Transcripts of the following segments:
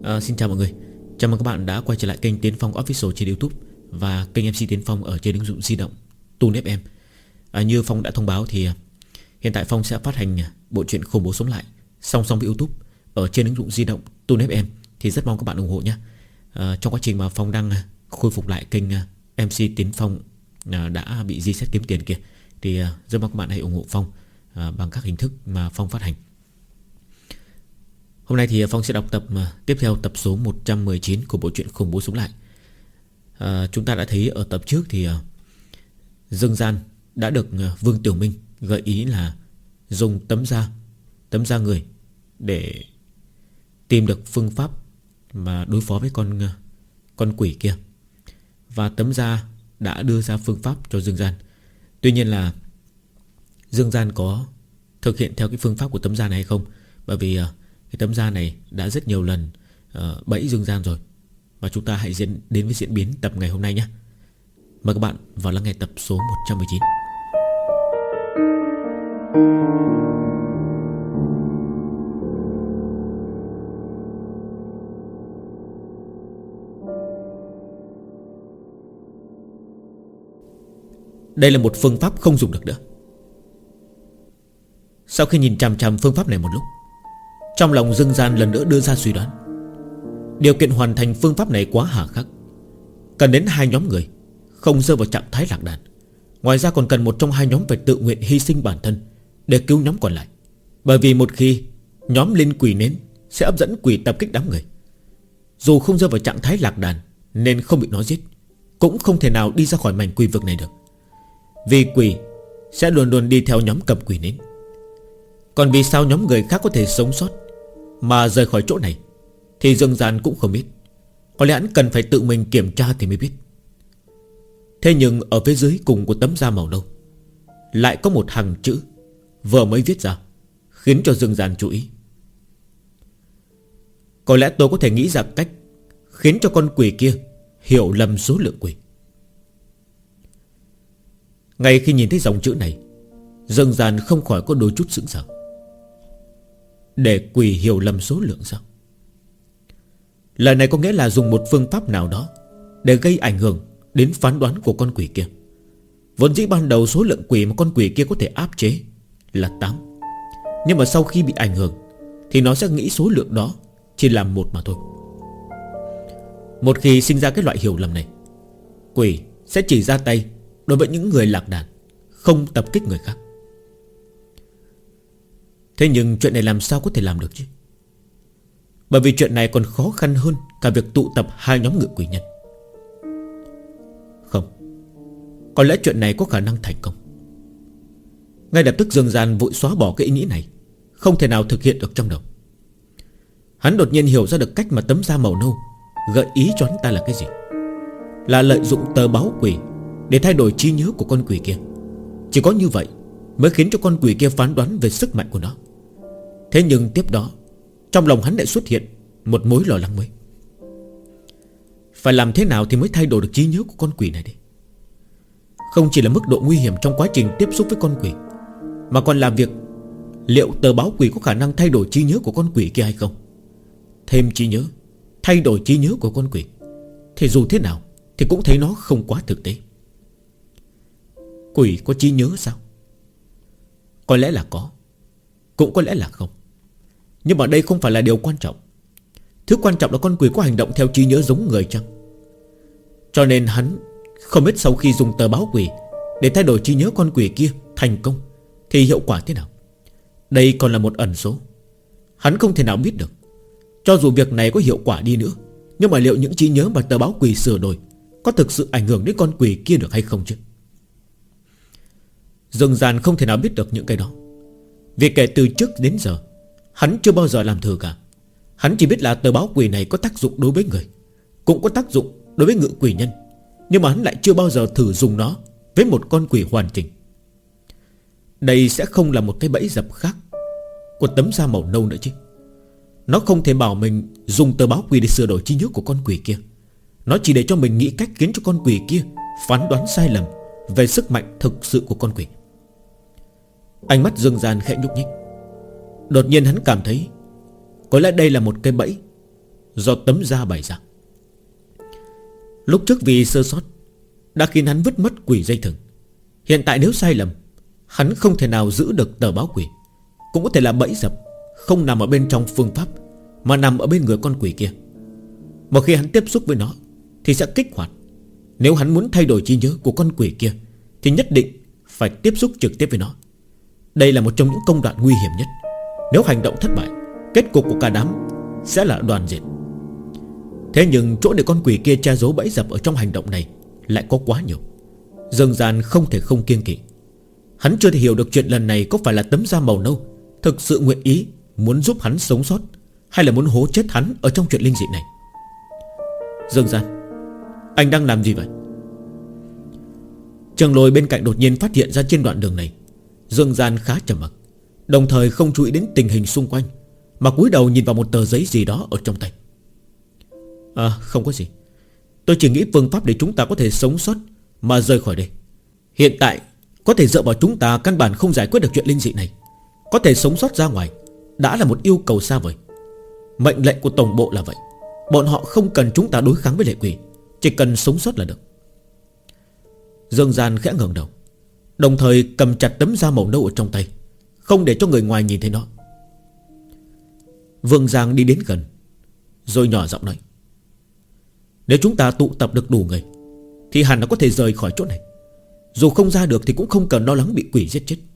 Xin chào mọi người. Chào mừng các bạn đã quay trở lại kênh Tiến Phong Official trên YouTube và kênh MC Tiến Phong ở trên ứng dụng di động Tune FM. Như Phong đã thông báo thì hiện tại Phong sẽ phát hành bộ truyện Khủng Bố Sống Lại song song với YouTube ở trên ứng dụng di động Tune FM, thì rất mong các bạn ủng hộ nhé. Trong quá trình mà Phong đang khôi phục lại kênh MC Tiến Phong đã bị reset kiếm tiền kia, thì rất mong các bạn hãy ủng hộ Phong bằng các hình thức mà Phong phát hành. Hôm nay thì Phong sẽ đọc tập tiếp theo, tập số 119 của bộ truyện Khủng Bố Sống Lại. Chúng ta đã thấy ở tập trước thì Dương Gian đã được Vương Tiểu Minh gợi ý là dùng tấm da người để tìm được phương pháp mà đối phó với con quỷ kia. Và tấm da đã đưa ra phương pháp cho Dương Gian. Tuy nhiên là Dương Gian có thực hiện theo cái phương pháp của tấm da này hay không, bởi vì cái tấm da này đã rất nhiều lần bẫy Dương Gian rồi. Và chúng ta hãy đến với diễn biến tập ngày hôm nay nhé. Mời các bạn vào lắng nghe tập số 119. Đây là một phương pháp không dùng được nữa. Sau khi nhìn chằm chằm phương pháp này một lúc, trong lòng Dương Gian lần nữa đưa ra suy đoán. Điều kiện hoàn thành phương pháp này quá hà khắc, cần đến hai nhóm người không rơi vào trạng thái lạc đàn. Ngoài ra còn cần một trong hai nhóm phải tự nguyện hy sinh bản thân để cứu nhóm còn lại. Bởi vì một khi nhóm lên quỷ nến sẽ hấp dẫn quỷ tập kích đám người. Dù không rơi vào trạng thái lạc đàn nên không bị nó giết, cũng không thể nào đi ra khỏi mảnh quỷ vực này được. Vì quỷ sẽ luôn luôn đi theo nhóm cầm quỷ nến. Còn vì sao nhóm người khác có thể sống sót mà rời khỏi chỗ này thì Dương Gian cũng không biết. Có lẽ hắn cần phải tự mình kiểm tra thì mới biết. Thế nhưng ở phía dưới cùng của tấm da màu nâu lại có một hàng chữ vừa mới viết ra, khiến cho Dương Gian chú ý. Có lẽ tôi có thể nghĩ ra cách khiến cho con quỷ kia hiểu lầm số lượng quỷ. Ngay khi nhìn thấy dòng chữ này, Dương Gian không khỏi có đôi chút sững sờ. Để quỷ hiểu lầm số lượng sao? Lời này có nghĩa là dùng một phương pháp nào đó để gây ảnh hưởng đến phán đoán của con quỷ kia. Vốn dĩ ban đầu số lượng quỷ mà con quỷ kia có thể áp chế là 8. Nhưng mà sau khi bị ảnh hưởng thì nó sẽ nghĩ số lượng đó chỉ là 1 mà thôi. Một khi sinh ra cái loại hiểu lầm này, quỷ sẽ chỉ ra tay đối với những người lạc đàn, không tập kích người khác. Thế nhưng chuyện này làm sao có thể làm được chứ? Bởi vì chuyện này còn khó khăn hơn cả việc tụ tập hai nhóm ngự quỷ nhân. Không, có lẽ chuyện này có khả năng thành công. Ngay lập tức Dương Gian vội xóa bỏ cái ý nghĩ này, không thể nào thực hiện được trong đầu. Hắn đột nhiên hiểu ra được cách mà tấm da màu nâu gợi ý cho hắn ta là cái gì. Là lợi dụng tờ báo quỷ để thay đổi trí nhớ của con quỷ kia. Chỉ có như vậy mới khiến cho con quỷ kia phán đoán về sức mạnh của nó. Thế nhưng tiếp đó, trong lòng hắn lại xuất hiện một mối lo lắng mới. Phải làm thế nào thì mới thay đổi được trí nhớ của con quỷ này đây? Không chỉ là mức độ nguy hiểm trong quá trình tiếp xúc với con quỷ, mà còn là việc liệu tờ báo quỷ có khả năng thay đổi trí nhớ của con quỷ kia hay không. Thêm trí nhớ, thay đổi trí nhớ của con quỷ, thì dù thế nào thì cũng thấy nó không quá thực tế. Quỷ có trí nhớ sao? Có lẽ là có, cũng có lẽ là không. Nhưng mà đây không phải là điều quan trọng. Thứ quan trọng là con quỷ có hành động theo trí nhớ giống người chăng? Cho nên hắn không biết sau khi dùng tờ báo quỷ để thay đổi trí nhớ con quỷ kia thành công thì hiệu quả thế nào. Đây còn là một ẩn số, hắn không thể nào biết được. Cho dù việc này có hiệu quả đi nữa, nhưng mà liệu những trí nhớ mà tờ báo quỷ sửa đổi có thực sự ảnh hưởng đến con quỷ kia được hay không chứ? Dương Gian không thể nào biết được những cái đó, vì kể từ trước đến giờ hắn chưa bao giờ làm thử cả. Hắn chỉ biết là tờ báo quỷ này có tác dụng đối với người, cũng có tác dụng đối với ngự quỷ nhân, nhưng mà hắn lại chưa bao giờ thử dùng nó với một con quỷ hoàn chỉnh. Đây sẽ không là một cái bẫy dập khác của tấm da màu nâu nữa chứ. Nó không thể bảo mình dùng tờ báo quỷ để sửa đổi trí nhớ của con quỷ kia. Nó chỉ để cho mình nghĩ cách khiến cho con quỷ kia phán đoán sai lầm về sức mạnh thực sự của con quỷ. Ánh mắt Dương Gian khẽ nhúc nhích. Đột nhiên hắn cảm thấy có lẽ đây là một cái bẫy do tấm da bày ra. Lúc trước vì sơ sót đã khiến hắn vứt mất quỷ dây thừng. Hiện tại nếu sai lầm, hắn không thể nào giữ được tờ báo quỷ. Cũng có thể là bẫy dập không nằm ở bên trong phương pháp, mà nằm ở bên người con quỷ kia. Một khi hắn tiếp xúc với nó thì sẽ kích hoạt. Nếu hắn muốn thay đổi trí nhớ của con quỷ kia thì nhất định phải tiếp xúc trực tiếp với nó. Đây là một trong những công đoạn nguy hiểm nhất. Nếu hành động thất bại, kết cục của cả đám sẽ là đoàn diệt. Thế nhưng chỗ để con quỷ kia che giấu bẫy dập ở trong hành động này lại có quá nhiều. Dương Gian không thể không kiêng kỵ. Hắn chưa thể hiểu được chuyện lần này có phải là tấm da màu nâu thực sự nguyện ý muốn giúp hắn sống sót, hay là muốn hố chết hắn ở trong chuyện linh dị này. Dương Gian, anh đang làm gì vậy? Trường Lôi bên cạnh đột nhiên phát hiện ra trên đoạn đường này Dương Gian khá trầm mặc, đồng thời không chú ý đến tình hình xung quanh, mà cúi đầu nhìn vào một tờ giấy gì đó ở trong tay. Không có gì. Tôi chỉ nghĩ phương pháp để chúng ta có thể sống sót mà rời khỏi đây. Hiện tại có thể dựa vào chúng ta căn bản không giải quyết được chuyện linh dị này. Có thể sống sót ra ngoài đã là một yêu cầu xa vời. Mệnh lệnh của tổng bộ là vậy. Bọn họ không cần chúng ta đối kháng với lệ quỷ, chỉ cần sống sót là được. Dương Gian khẽ ngẩng đầu, đồng thời cầm chặt tấm da màu nâu ở trong tay, không để cho người ngoài nhìn thấy nó. Vương Giang đi đến gần, rồi nhỏ giọng nói: nếu chúng ta tụ tập được đủ người thì hẳn là có thể rời khỏi chỗ này. Dù không ra được thì cũng không cần lo lắng bị quỷ giết chết.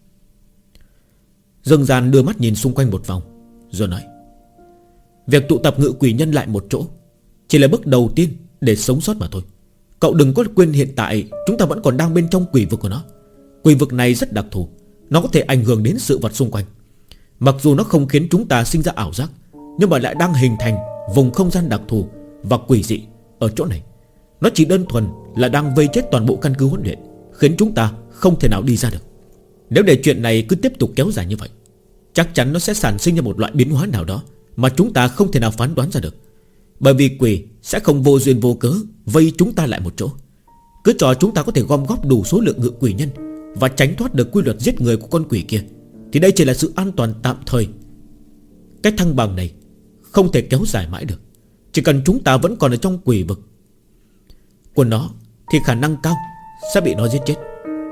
Dương Gian đưa mắt nhìn xung quanh một vòng, rồi nói: việc tụ tập ngự quỷ nhân lại một chỗ chỉ là bước đầu tiên để sống sót mà thôi. Cậu đừng có quên hiện tại chúng ta vẫn còn đang bên trong quỷ vực của nó. Quỷ vực này rất đặc thù, nó có thể ảnh hưởng đến sự vật xung quanh. Mặc dù nó không khiến chúng ta sinh ra ảo giác, nhưng mà lại đang hình thành vùng không gian đặc thù và quỷ dị ở chỗ này. Nó chỉ đơn thuần là đang vây chết toàn bộ căn cứ huấn luyện, khiến chúng ta không thể nào đi ra được. Nếu để chuyện này cứ tiếp tục kéo dài như vậy, chắc chắn nó sẽ sản sinh ra một loại biến hóa nào đó mà chúng ta không thể nào phán đoán ra được. Bởi vì quỷ sẽ không vô duyên vô cớ vây chúng ta lại một chỗ. Cứ cho chúng ta có thể gom góp đủ số lượng ngự quỷ nhân và tránh thoát được quy luật giết người của con quỷ kia, thì đây chỉ là sự an toàn tạm thời. Cái thăng bằng này không thể kéo dài mãi được. Chỉ cần chúng ta vẫn còn ở trong quỷ vực của nó thì khả năng cao sẽ bị nó giết chết.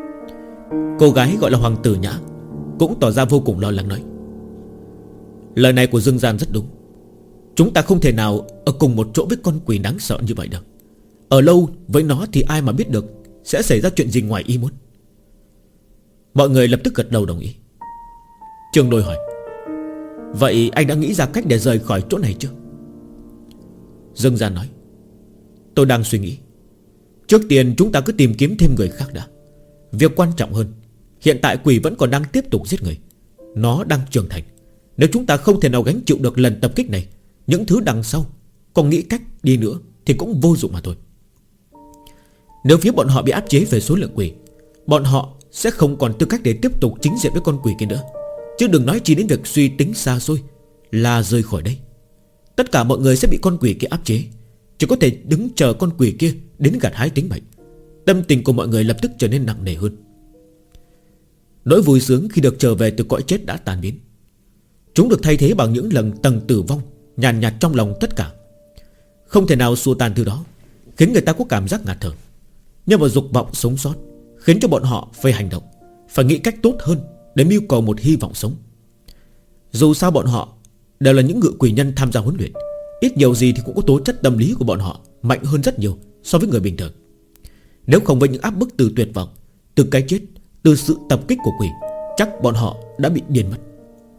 Cô gái gọi là Hoàng Tử Nhã cũng tỏ ra vô cùng lo lắng nói: lời này của Dương Gian rất đúng. Chúng ta không thể nào ở cùng một chỗ với con quỷ đáng sợ như vậy được. Ở lâu với nó thì ai mà biết được sẽ xảy ra chuyện gì ngoài ý muốn. Mọi người lập tức gật đầu đồng ý. Trường Lôi hỏi: vậy anh đã nghĩ ra cách để rời khỏi chỗ này chưa? Dương Gian nói: tôi đang suy nghĩ. Trước tiên chúng ta cứ tìm kiếm thêm người khác đã. Việc quan trọng hơn, hiện tại quỷ vẫn còn đang tiếp tục giết người. Nó đang trưởng thành. Nếu chúng ta không thể nào gánh chịu được lần tập kích này, những thứ đằng sau còn nghĩ cách đi nữa thì cũng vô dụng mà thôi. Nếu phía bọn họ bị áp chế về số lượng quỷ, bọn họ sẽ không còn tư cách để tiếp tục chính diện với con quỷ kia nữa. Chứ đừng nói chỉ đến việc suy tính xa xôi là rời khỏi đây. Tất cả mọi người sẽ bị con quỷ kia áp chế, chỉ có thể đứng chờ con quỷ kia đến gặt hái tính mệnh. Tâm tình của mọi người lập tức trở nên nặng nề hơn. Nỗi vui sướng khi được trở về từ cõi chết đã tan biến. Chúng được thay thế bằng những lần tầng tử vong nhàn nhạt trong lòng tất cả. Không thể nào xua tan thứ đó, khiến người ta có cảm giác ngạt thở. Nhưng mà dục vọng sống sót khiến cho bọn họ phải hành động, phải nghĩ cách tốt hơn để mưu cầu một hy vọng sống. Dù sao bọn họ đều là những ngự quỷ nhân tham gia huấn luyện, ít nhiều gì thì cũng có tố chất tâm lý của bọn họ mạnh hơn rất nhiều so với người bình thường. Nếu không với những áp bức từ tuyệt vọng, từ cái chết, từ sự tập kích của quỷ, chắc bọn họ đã bị điên mất.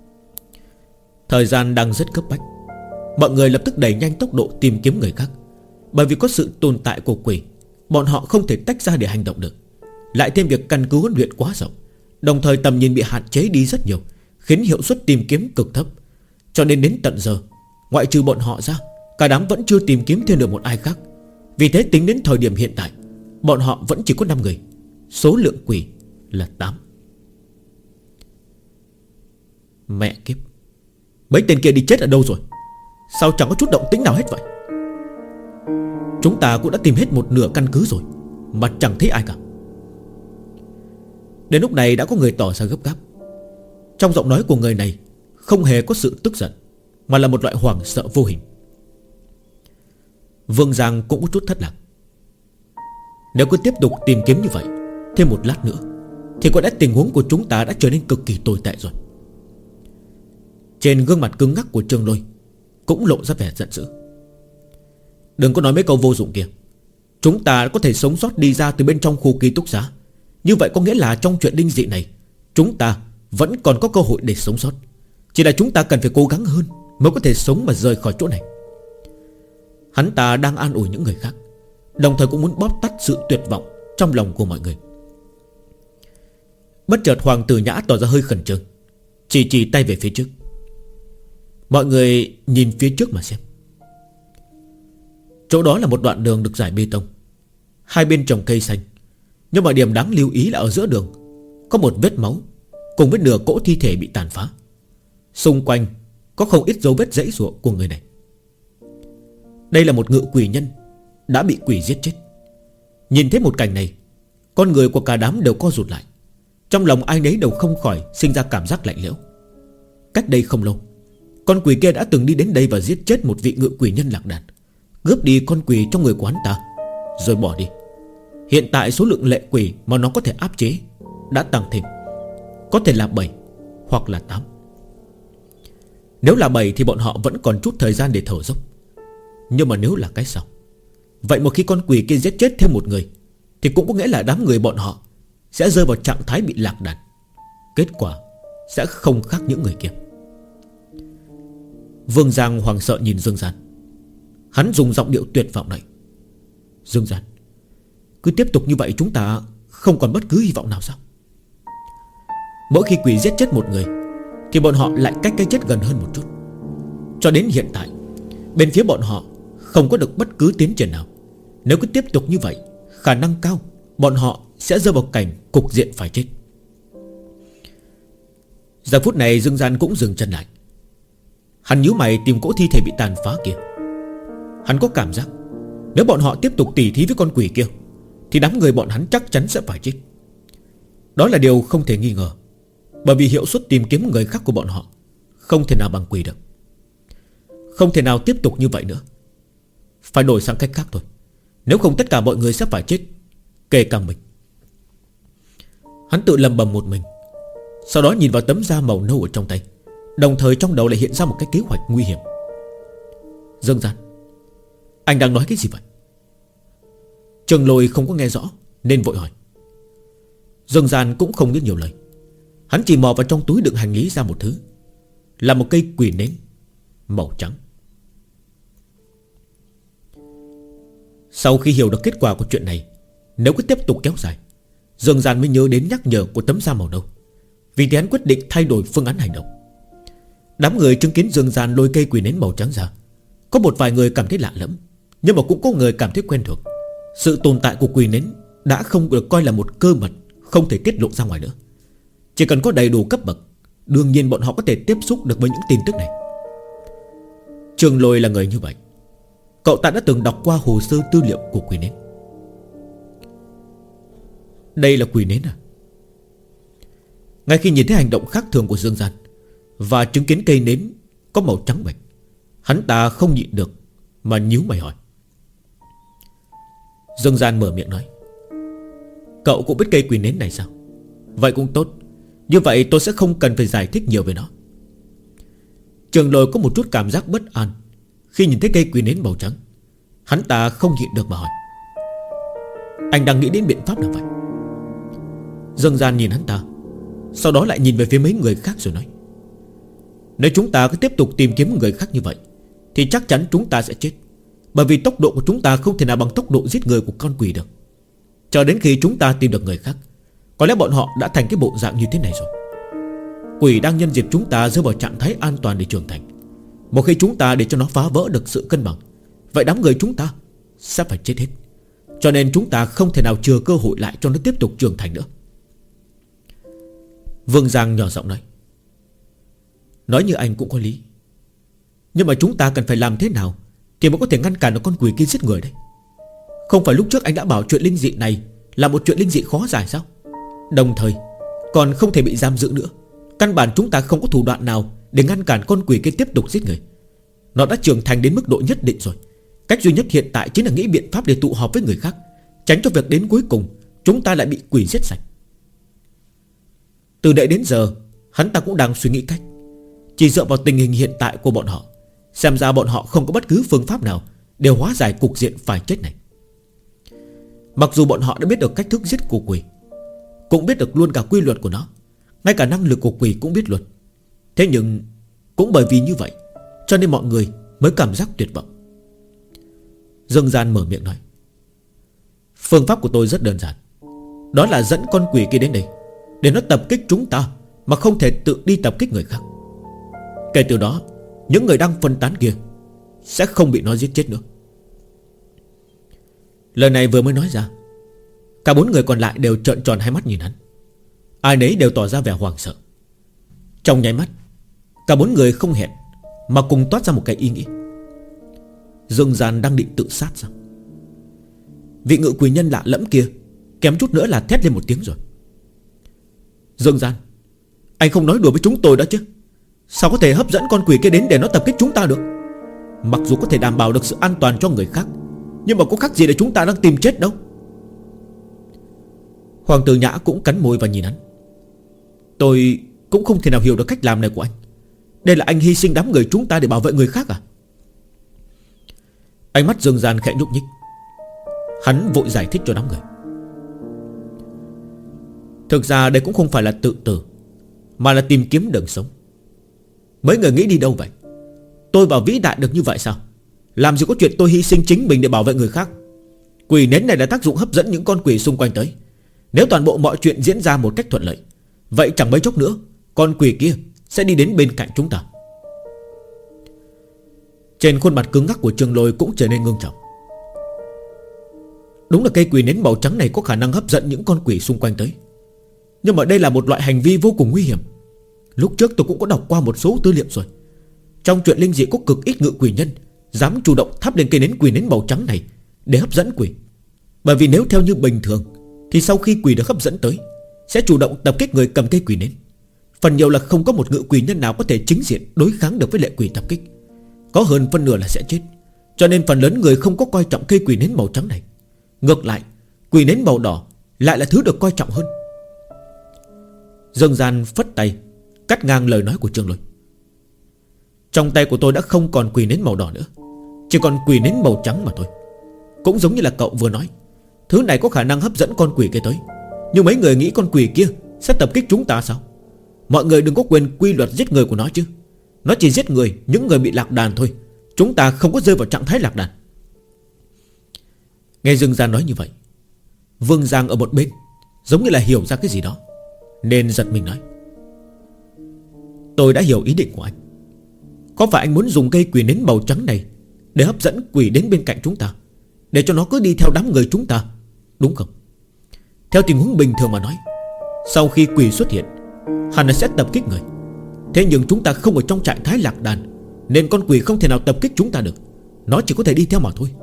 Thời gian đang rất cấp bách. Mọi người lập tức đẩy nhanh tốc độ tìm kiếm người khác. Bởi vì có sự tồn tại của quỷ, bọn họ không thể tách ra để hành động được. Lại thêm việc căn cứ huấn luyện quá rộng, đồng thời tầm nhìn bị hạn chế đi rất nhiều, khiến hiệu suất tìm kiếm cực thấp. Cho nên đến tận giờ, ngoại trừ bọn họ ra, cả đám vẫn chưa tìm kiếm thêm được một ai khác. Vì thế tính đến thời điểm hiện tại, bọn họ vẫn chỉ có 5 người. Số lượng quỷ là 8. Mẹ kiếp, mấy tên kia đi chết ở đâu rồi? Sao chẳng có chút động tĩnh nào hết vậy? Chúng ta cũng đã tìm hết một nửa căn cứ rồi mà chẳng thấy ai cả. Đến lúc này đã có người tỏ ra gấp gáp. Trong giọng nói của người này không hề có sự tức giận, mà là một loại hoảng sợ vô hình. Vương Giang cũng có chút thất lạc. Nếu cứ tiếp tục tìm kiếm như vậy thêm một lát nữa thì có lẽ tình huống của chúng ta đã trở nên cực kỳ tồi tệ rồi. Trên gương mặt cứng ngắc của Trương Lôi cũng lộ ra vẻ giận dữ. Đừng có nói mấy câu vô dụng kia. Chúng ta có thể sống sót đi ra từ bên trong khu ký túc xá. Như vậy có nghĩa là trong chuyện linh dị này chúng ta vẫn còn có cơ hội để sống sót. Chỉ là chúng ta cần phải cố gắng hơn mới có thể sống mà rời khỏi chỗ này. Hắn ta đang an ủi những người khác, đồng thời cũng muốn bóp tắt sự tuyệt vọng trong lòng của mọi người. Bất chợt Hoàng Tử Nhã tỏ ra hơi khẩn trương, chỉ tay về phía trước. Mọi người nhìn phía trước mà xem. Chỗ đó là một đoạn đường được rải bê tông, hai bên trồng cây xanh. Nhưng mà điểm đáng lưu ý là ở giữa đường có một vết máu cùng với nửa cỗ thi thể bị tàn phá. Xung quanh có không ít dấu vết giãy giụa của người này. Đây là một ngự quỷ nhân đã bị quỷ giết chết. Nhìn thấy một cảnh này, con người của cả đám đều co rụt lại. Trong lòng ai nấy đều không khỏi sinh ra cảm giác lạnh lẽo. Cách đây không lâu, con quỷ kia đã từng đi đến đây và giết chết một vị ngự quỷ nhân lạc đàn, cướp đi con quỷ trong người của hắn ta rồi bỏ đi. Hiện tại số lượng lệ quỷ mà nó có thể áp chế đã tăng thêm, có thể là 7 hoặc là 8. Nếu là 7 thì bọn họ vẫn còn chút thời gian để thở dốc. Nhưng mà nếu là cái sau, vậy một khi con quỷ kia giết chết thêm một người thì cũng có nghĩa là đám người bọn họ sẽ rơi vào trạng thái bị lạc đàn. Kết quả sẽ không khác những người kia. Vương Giang hoảng sợ nhìn Dương Gian. Hắn dùng giọng điệu tuyệt vọng này: Dương Gian, cứ tiếp tục như vậy chúng ta không còn bất cứ hy vọng nào sao? Mỗi khi quỷ giết chết một người thì bọn họ lại cách cái chết gần hơn một chút. Cho đến hiện tại, bên phía bọn họ không có được bất cứ tiến triển nào. Nếu cứ tiếp tục như vậy, khả năng cao bọn họ sẽ rơi vào cảnh cục diện phải chết. Giờ phút này Dương Gian cũng dừng chân lại. Hắn nhíu mày tìm cỗ thi thể bị tàn phá kia. Hắn có cảm giác nếu bọn họ tiếp tục tỉ thí với con quỷ kia thì đám người bọn hắn chắc chắn sẽ phải chết. Đó là điều không thể nghi ngờ, bởi vì hiệu suất tìm kiếm người khác của bọn họ không thể nào bằng quỷ được. Không thể nào tiếp tục như vậy nữa. Phải đổi sang cách khác thôi. Nếu không tất cả mọi người sẽ phải chết, kể cả mình. Hắn tự lầm bầm một mình. Sau đó nhìn vào tấm da màu nâu ở trong tay, đồng thời trong đầu lại hiện ra một cái kế hoạch nguy hiểm. Dương Gian, anh đang nói cái gì vậy? Trường Lôi không có nghe rõ nên vội hỏi. Dương Gian cũng không biết nhiều lời. Hắn chỉ mò vào trong túi đựng hành lý ra một thứ, là một cây quỷ nến màu trắng. Sau khi hiểu được kết quả của chuyện này, nếu cứ tiếp tục kéo dài, Dương Gian mới nhớ đến nhắc nhở của tấm da màu nâu. Vì thế hắn quyết định thay đổi phương án hành động. Đám người chứng kiến Dương Gian lôi cây quỷ nến màu trắng ra. Có một vài người cảm thấy lạ lẫm, nhưng mà cũng có người cảm thấy quen thuộc. Sự tồn tại của quỷ nến đã không được coi là một cơ mật không thể tiết lộ ra ngoài nữa. Chỉ cần có đầy đủ cấp bậc, đương nhiên bọn họ có thể tiếp xúc được với những tin tức này. Trường Lôi là người như vậy. Cậu ta đã từng đọc qua hồ sơ tư liệu của quỷ nến. Đây là quỷ nến à? Ngay khi nhìn thấy hành động khác thường của Dương Gian và chứng kiến cây nến có màu trắng bệch, hắn ta không nhịn được mà nhíu mày hỏi. Dương Gian mở miệng nói: Cậu cũng biết cây quỷ nến này sao? Vậy cũng tốt. Như vậy tôi sẽ không cần phải giải thích nhiều về nó. Trường Lôi có một chút cảm giác bất an khi nhìn thấy cây quỷ nến màu trắng. Hắn ta không nhịn được mà hỏi: Anh đang nghĩ đến biện pháp nào vậy? Dương Gian nhìn hắn ta, sau đó lại nhìn về phía mấy người khác rồi nói: Nếu chúng ta cứ tiếp tục tìm kiếm người khác như vậy thì chắc chắn chúng ta sẽ chết. Bởi vì tốc độ của chúng ta không thể nào bằng tốc độ giết người của con quỷ được. Chờ đến khi chúng ta tìm được người khác, có lẽ bọn họ đã thành cái bộ dạng như thế này rồi. Quỷ đang nhân dịp chúng ta rơi vào trạng thái an toàn để trưởng thành. Một khi chúng ta để cho nó phá vỡ được sự cân bằng, vậy đám người chúng ta sẽ phải chết hết. Cho nên chúng ta không thể nào chừa cơ hội lại cho nó tiếp tục trưởng thành nữa. Vương Giang nhỏ giọng nói như anh cũng có lý. Nhưng mà chúng ta cần phải làm thế nào thì mới có thể ngăn cản được con quỷ kia giết người đây? Không phải lúc trước anh đã bảo chuyện linh dị này là một chuyện linh dị khó giải sao? Đồng thời còn không thể bị giam giữ nữa. Căn bản chúng ta không có thủ đoạn nào để ngăn cản con quỷ kia tiếp tục giết người. Nó đã trưởng thành đến mức độ nhất định rồi. Cách duy nhất hiện tại chính là nghĩ biện pháp để tụ họp với người khác, tránh cho việc đến cuối cùng chúng ta lại bị quỷ giết sạch. Từ nãy đến giờ hắn ta cũng đang suy nghĩ cách. Chỉ dựa vào tình hình hiện tại của bọn họ, xem ra bọn họ không có bất cứ phương pháp nào để hóa giải cục diện phải chết này. Mặc dù bọn họ đã biết được cách thức giết của quỷ, cũng biết được luôn cả quy luật của nó, ngay cả năng lực của quỷ cũng biết luôn. Thế nhưng cũng bởi vì như vậy cho nên mọi người mới cảm giác tuyệt vọng. Dương Gian mở miệng nói: phương pháp của tôi rất đơn giản. Đó là dẫn con quỷ kia đến đây để nó tập kích chúng ta, mà không thể tự đi tập kích người khác. Kể từ đó những người đang phân tán kia sẽ không bị nó giết chết nữa. Lời này vừa mới nói ra, cả 4 người còn lại đều trợn tròn hai mắt nhìn hắn. Ai nấy đều tỏ ra vẻ hoảng sợ. Trong nháy mắt, cả 4 người không hẹn mà cùng toát ra một cái ý nghĩ. Dương Gian đang định tự sát sao? Vị ngự quỷ nhân lạ lẫm kia kém chút nữa là thét lên một tiếng rồi. Dương Gian, anh không nói đùa với chúng tôi đó chứ? Sao có thể hấp dẫn con quỷ kia đến để nó tập kích chúng ta được? Mặc dù có thể đảm bảo được sự an toàn cho người khác, nhưng mà có khác gì để chúng ta đang tìm chết đâu. Hoàng tử Nhã cũng cắn môi và nhìn hắn. Tôi cũng không thể nào hiểu được cách làm này của anh. Đây là anh hy sinh đám người chúng ta để bảo vệ người khác à? Ánh mắt Dương Gian khẽ nhúc nhích. Hắn vội giải thích cho đám người. Thực ra đây cũng không phải là tự tử, mà là tìm kiếm đường sống. Mấy người nghĩ đi đâu vậy? Tôi vào vĩ đại được như vậy sao? Làm gì có chuyện tôi hy sinh chính mình để bảo vệ người khác. Quỷ nến này là tác dụng hấp dẫn những con quỷ xung quanh tới. Nếu toàn bộ mọi chuyện diễn ra một cách thuận lợi, vậy chẳng mấy chốc nữa con quỷ kia sẽ đi đến bên cạnh chúng ta. Trên khuôn mặt cứng ngắc của Trương Lôi cũng trở nên ngưng trọng. Đúng là cây quỷ nến màu trắng này có khả năng hấp dẫn những con quỷ xung quanh tới, nhưng mà đây là một loại hành vi vô cùng nguy hiểm. Lúc trước tôi cũng có đọc qua một số tư liệu rồi. Trong truyện linh dị có cực ít ngự quỷ nhân dám chủ động thắp lên cây nến quỷ nến màu trắng này để hấp dẫn quỷ. Bởi vì nếu theo như bình thường thì sau khi quỷ được hấp dẫn tới sẽ chủ động tập kích người cầm cây quỷ nến. Phần nhiều là không có một ngự quỷ nhân nào có thể chính diện đối kháng được với lệ quỷ tập kích. Có hơn phân nửa là sẽ chết. Cho nên phần lớn người không có coi trọng cây quỷ nến màu trắng này. Ngược lại, quỷ nến màu đỏ lại là thứ được coi trọng hơn. Dương Gian phất tay cắt ngang lời nói của Trương Lôi. Trong tay của tôi đã không còn quỷ nến màu đỏ nữa, chỉ còn quỷ nến màu trắng mà thôi. Cũng giống như là cậu vừa nói, thứ này có khả năng hấp dẫn con quỷ kia tới. Nhưng mấy người nghĩ con quỷ kia sẽ tập kích chúng ta sao? Mọi người đừng có quên quy luật giết người của nó chứ. Nó chỉ giết người, những người bị lạc đàn thôi. Chúng ta không có rơi vào trạng thái lạc đàn. Nghe Dương Gian nói như vậy, Vương Giang ở một bên giống như là hiểu ra cái gì đó, nên giật mình nói: tôi đã hiểu ý định của anh. Có phải anh muốn dùng cây quỷ nến màu trắng này để hấp dẫn quỷ đến bên cạnh chúng ta, để cho nó cứ đi theo đám người chúng ta, đúng không? Theo tình huống bình thường mà nói, sau khi quỷ xuất hiện hẳn là sẽ tập kích người. Thế nhưng chúng ta không ở trong trạng thái lạc đàn, nên con quỷ không thể nào tập kích chúng ta được. Nó chỉ có thể đi theo mà thôi.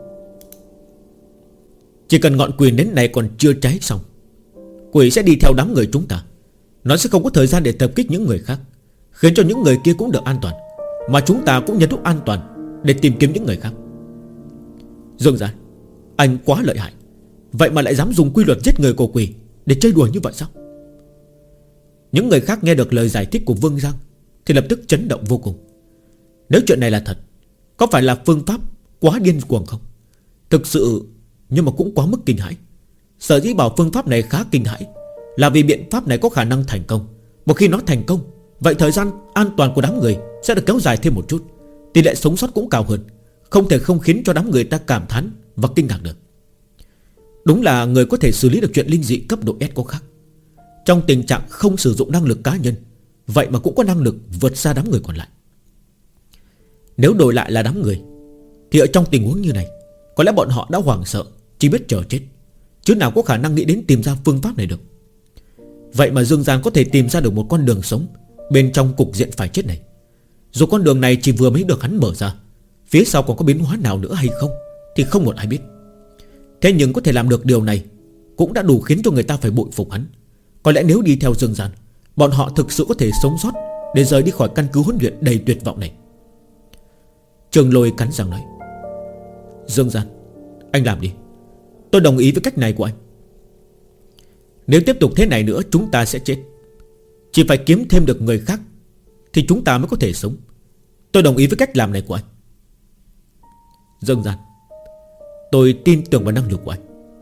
Chỉ cần ngọn quỷ nến này còn chưa cháy xong, quỷ sẽ đi theo đám người chúng ta. Nó sẽ không có thời gian để tập kích những người khác, khiến cho những người kia cũng được an toàn, mà chúng ta cũng nhân lúc an toàn để tìm kiếm những người khác. Dương Gian, anh quá lợi hại. Vậy mà lại dám dùng quy luật giết người của quỷ để chơi đùa như vậy sao? Những người khác nghe được lời giải thích của Vương Giang thì lập tức chấn động vô cùng. Nếu chuyện này là thật, có phải là phương pháp quá điên cuồng không? Thực sự, nhưng mà cũng quá mức kinh hãi. Sở dĩ bảo phương pháp này khá kinh hãi là vì biện pháp này có khả năng thành công. Một khi nó thành công, vậy thời gian an toàn của đám người sẽ được kéo dài thêm một chút, tỷ lệ sống sót cũng cao hơn. Không thể không khiến cho đám người ta cảm thán và kinh ngạc được. Đúng là người có thể xử lý được chuyện linh dị cấp độ S có khác. Trong tình trạng không sử dụng năng lực cá nhân, vậy mà cũng có năng lực vượt xa đám người còn lại. Nếu đổi lại là đám người thì ở trong tình huống như này, có lẽ bọn họ đã hoảng sợ, chỉ biết chờ chết, chứ nào có khả năng nghĩ đến tìm ra phương pháp này được. Vậy mà Dương Gian có thể tìm ra được một con đường sống bên trong cục diện phải chết này. Dù con đường này chỉ vừa mới được hắn mở ra, phía sau còn có biến hóa nào nữa hay không thì không một ai biết. Thế nhưng có thể làm được điều này cũng đã đủ khiến cho người ta phải bội phục hắn. Có lẽ nếu đi theo Dương Gian, bọn họ thực sự có thể sống sót để rời đi khỏi căn cứ huấn luyện đầy tuyệt vọng này. Trường Lôi cắn răng nói: Dương Gian, anh làm đi. Tôi đồng ý với cách này của anh. Nếu tiếp tục thế này nữa chúng ta sẽ chết. Chỉ phải kiếm thêm được người khác thì chúng ta mới có thể sống. Tôi đồng ý với cách làm này của anh. Dương Gian, tôi tin tưởng vào năng lực của anh.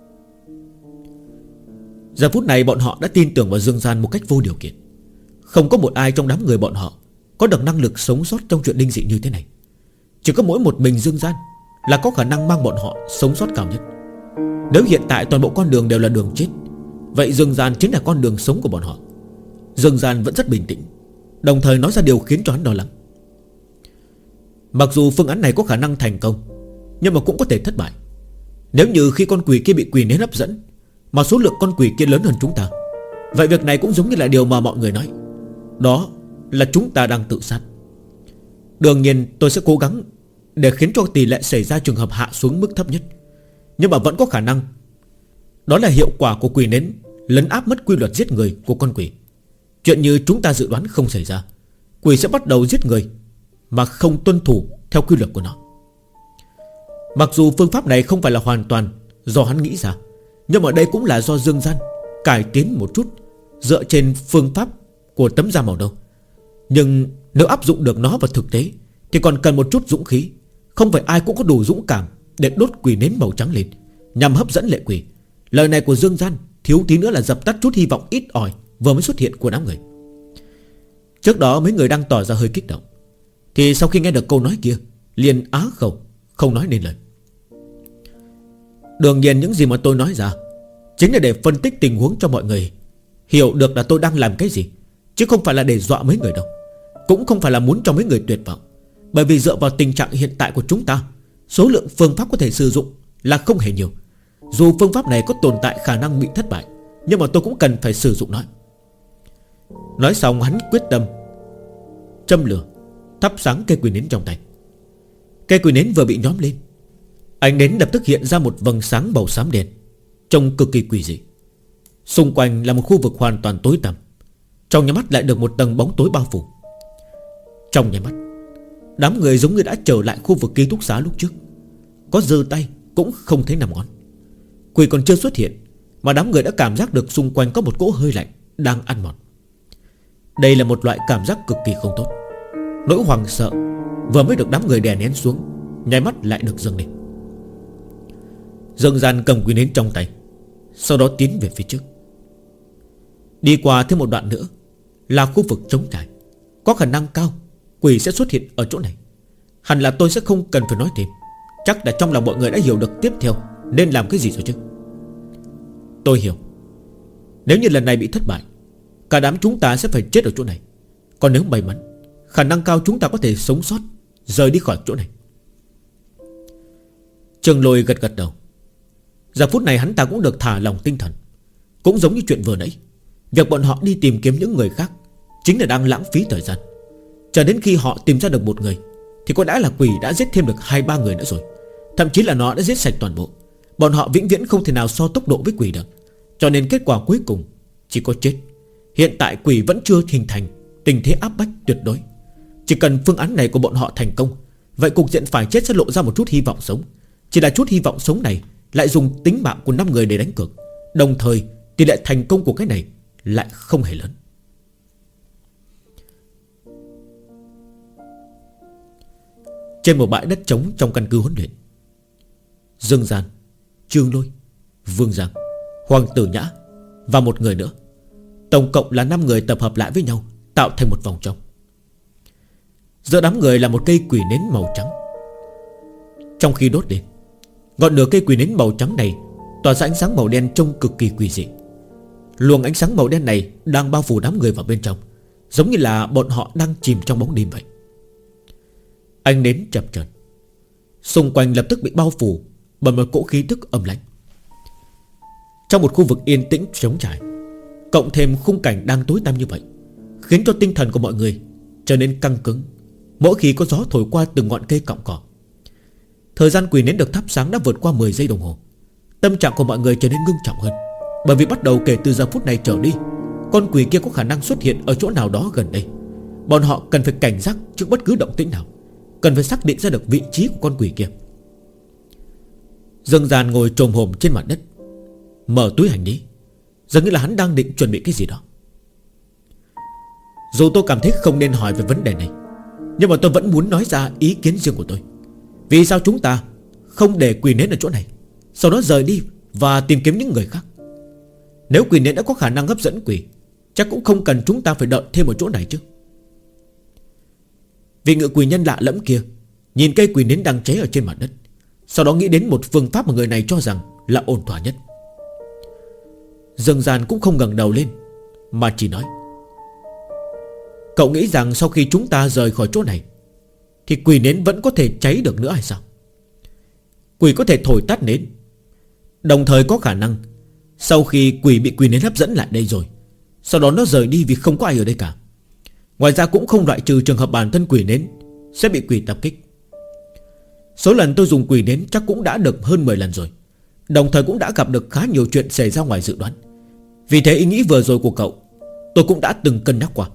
Giờ phút này bọn họ đã tin tưởng vào Dương Gian một cách vô điều kiện. Không có một ai trong đám người bọn họ có được năng lực sống sót trong chuyện linh dị như thế này. Chỉ có mỗi một mình Dương Gian là có khả năng mang bọn họ sống sót cao nhất. Nếu hiện tại toàn bộ con đường đều là đường chết, vậy Dương Gian chính là con đường sống của bọn họ. Dương Gian vẫn rất bình tĩnh, đồng thời nói ra điều khiến cho hắn lo lắng. Mặc dù phương án này có khả năng thành công, nhưng mà cũng có thể thất bại. Nếu như khi con quỷ kia bị quỷ nến hấp dẫn, mà số lượng con quỷ kia lớn hơn chúng ta, vậy việc này cũng giống như là điều mà mọi người nói, đó là chúng ta đang tự sát. Đương nhiên tôi sẽ cố gắng để khiến cho tỷ lệ xảy ra trường hợp hạ xuống mức thấp nhất. Nhưng mà vẫn có khả năng đó là hiệu quả của quỷ nến lấn áp mất quy luật giết người của con quỷ. Chuyện như chúng ta dự đoán không xảy ra, quỷ sẽ bắt đầu giết người mà không tuân thủ theo quy luật của nó. Mặc dù phương pháp này không phải là hoàn toàn do hắn nghĩ ra, nhưng mà đây cũng là do Dương Gian cải tiến một chút dựa trên phương pháp của tấm da màu nâu. Nhưng nếu áp dụng được nó vào thực tế thì còn cần một chút dũng khí. Không phải ai cũng có đủ dũng cảm để đốt quỷ nến màu trắng lên nhằm hấp dẫn lệ quỷ. Lời này của Dương Gian thiếu tí nữa là dập tắt chút hy vọng ít ỏi vừa mới xuất hiện của đám người. Trước đó mấy người đang tỏ ra hơi kích động, thì sau khi nghe được câu nói kia liền á khẩu không nói nên lời. Đương nhiên những gì mà tôi nói ra chính là để phân tích tình huống cho mọi người hiểu được là tôi đang làm cái gì, chứ không phải là để dọa mấy người đâu. Cũng không phải là muốn cho mấy người tuyệt vọng. Bởi vì dựa vào tình trạng hiện tại của chúng ta, số lượng phương pháp có thể sử dụng là không hề nhiều. Dù phương pháp này có tồn tại khả năng bị thất bại, nhưng mà tôi cũng cần phải sử dụng nó. Nói xong hắn quyết tâm châm lửa, thắp sáng cây quỷ nến trong tay. Cây quỷ nến vừa bị nhóm lên, ánh nến lập tức hiện ra một vầng sáng màu xám đen, trông cực kỳ quỷ dị. Xung quanh là một khu vực hoàn toàn tối tăm, trong nháy mắt lại được một tầng bóng tối bao phủ. Trong nháy mắt, đám người giống như đã trở lại khu vực ký túc xá lúc trước. Có giơ tay cũng không thấy 5 ngón. Quỷ còn chưa xuất hiện mà đám người đã cảm giác được xung quanh có một cỗ hơi lạnh đang ăn mòn. Đây là một loại cảm giác cực kỳ không tốt. Nỗi hoảng sợ vừa mới được đám người đè nén xuống, nháy mắt lại được dâng lên. Dương Gian cầm quỷ nến trong tay, sau đó tiến về phía trước. Đi qua thêm một đoạn nữa là khu vực trống trải. Có khả năng cao quỷ sẽ xuất hiện ở chỗ này. Hẳn là tôi sẽ không cần phải nói thêm. Chắc là trong lòng mọi người đã hiểu được tiếp theo nên làm cái gì rồi chứ. Tôi hiểu. Nếu như lần này bị thất bại, cả đám chúng ta sẽ phải chết ở chỗ này. Còn nếu may mắn, khả năng cao chúng ta có thể sống sót, rời đi khỏi chỗ này. Trường Lôi gật gật đầu. Giờ phút này hắn ta cũng được thả lòng tinh thần. Cũng giống như chuyện vừa nãy, việc bọn họ đi tìm kiếm những người khác chính là đang lãng phí thời gian. Chờ đến khi họ tìm ra được một người thì có đã là quỷ đã giết thêm được 2-3 người nữa rồi. Thậm chí là nó đã giết sạch toàn bộ. Bọn họ vĩnh viễn không thể nào so tốc độ với quỷ được. Cho nên kết quả cuối cùng chỉ có chết. Hiện tại quỷ vẫn chưa hình thành tình thế áp bách tuyệt đối. Chỉ cần phương án này của bọn họ thành công, vậy cục diện phải chết sẽ lộ ra một chút hy vọng sống. Chỉ là chút hy vọng sống này lại dùng tính mạng của 5 người để đánh cược. Đồng thời tỷ lệ thành công của cái này lại không hề lớn. Trên một bãi đất trống trong căn cứ huấn luyện, Dương Gian, Trương Lôi, Vương Giang, Hoàng Tử Nhã và một người nữa, tổng cộng là 5 người tập hợp lại với nhau, tạo thành một vòng tròn. Giữa đám người là một cây quỷ nến màu trắng. Trong khi đốt lên, ngọn lửa cây quỷ nến màu trắng này tỏa ra ánh sáng màu đen trông cực kỳ quỷ dị. Luồng ánh sáng màu đen này đang bao phủ đám người vào bên trong, giống như là bọn họ đang chìm trong bóng đêm vậy. Ánh nến chập chờn, xung quanh lập tức bị bao phủ bởi một cỗ khí tức âm lãnh. Trong một khu vực yên tĩnh trống trải, cộng thêm khung cảnh đang tối tăm như vậy, khiến cho tinh thần của mọi người trở nên căng cứng mỗi khi có gió thổi qua từng ngọn cây cọng cỏ. Thời gian quỷ nến được thắp sáng đã vượt qua 10 giây đồng hồ. Tâm trạng của mọi người trở nên ngưng trọng hơn, bởi vì bắt đầu kể từ giờ phút này trở đi, con quỷ kia có khả năng xuất hiện ở chỗ nào đó gần đây. Bọn họ cần phải cảnh giác trước bất cứ động tĩnh nào, cần phải xác định ra được vị trí của con quỷ kia. Dương Gian ngồi chồm hổm trên mặt đất, mở túi hành lý, dường như là hắn đang định chuẩn bị cái gì đó. Dù tôi cảm thấy không nên hỏi về vấn đề này, nhưng mà tôi vẫn muốn nói ra ý kiến riêng của tôi. Vì sao chúng ta không để Quỷ Nến ở chỗ này, sau đó rời đi và tìm kiếm những người khác? Nếu Quỷ Nến đã có khả năng hấp dẫn quỷ, chắc cũng không cần chúng ta phải đợi thêm ở chỗ này chứ. Vị ngự quỷ nhân lạ lẫm kia nhìn cây quỷ nến đang cháy ở trên mặt đất, sau đó nghĩ đến một phương pháp mà người này cho rằng là ổn thỏa nhất. Dương Gian cũng không ngẩng đầu lên, mà chỉ nói: cậu nghĩ rằng sau khi chúng ta rời khỏi chỗ này thì quỷ nến vẫn có thể cháy được nữa hay sao? Quỷ có thể thổi tắt nến, đồng thời có khả năng sau khi quỷ bị quỷ nến hấp dẫn lại đây rồi, sau đó nó rời đi vì không có ai ở đây cả. Ngoài ra cũng không loại trừ trường hợp bản thân quỷ nến sẽ bị quỷ tập kích. Số lần tôi dùng quỷ nến chắc cũng đã được hơn 10 lần rồi, đồng thời cũng đã gặp được khá nhiều chuyện xảy ra ngoài dự đoán. Vì thế ý nghĩ vừa rồi của cậu tôi cũng đã từng cân nhắc qua.